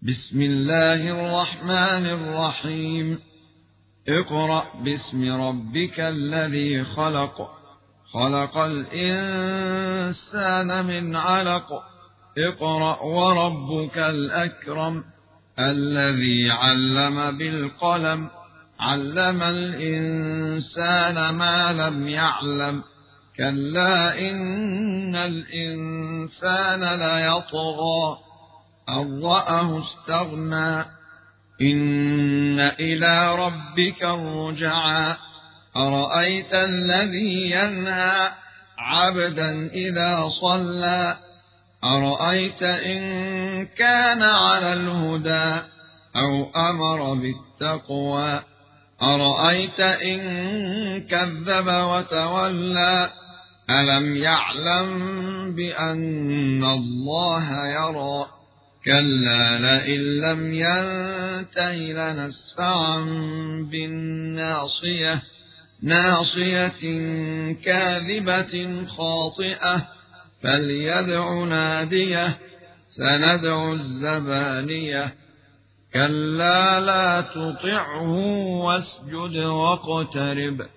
بسم الله الرحمن الرحيم. اقرأ باسم ربك الذي خلق، خلق الإنسان من علق. اقرأ وربك الأكرم، الذي علم بالقلم، علم الإنسان ما لم يعلم. كلا إن الإنسان ليطغى أن رآه استغنى، إن إلى ربك الرجعى. أرأيت الذي ينهى عبدا إذا صلى، أرأيت إن كان على الهدى أو أمر بالتقوى، أرأيت إن كذب وتولى. ألم يعلم بأن الله يرى، كلا لئن لم ينته لنسفعا بالناصية، ناصية كاذبة خاطئة. فليدع ناديه، سندع الزبانية. كلا لا تطعه واسجد واقترب.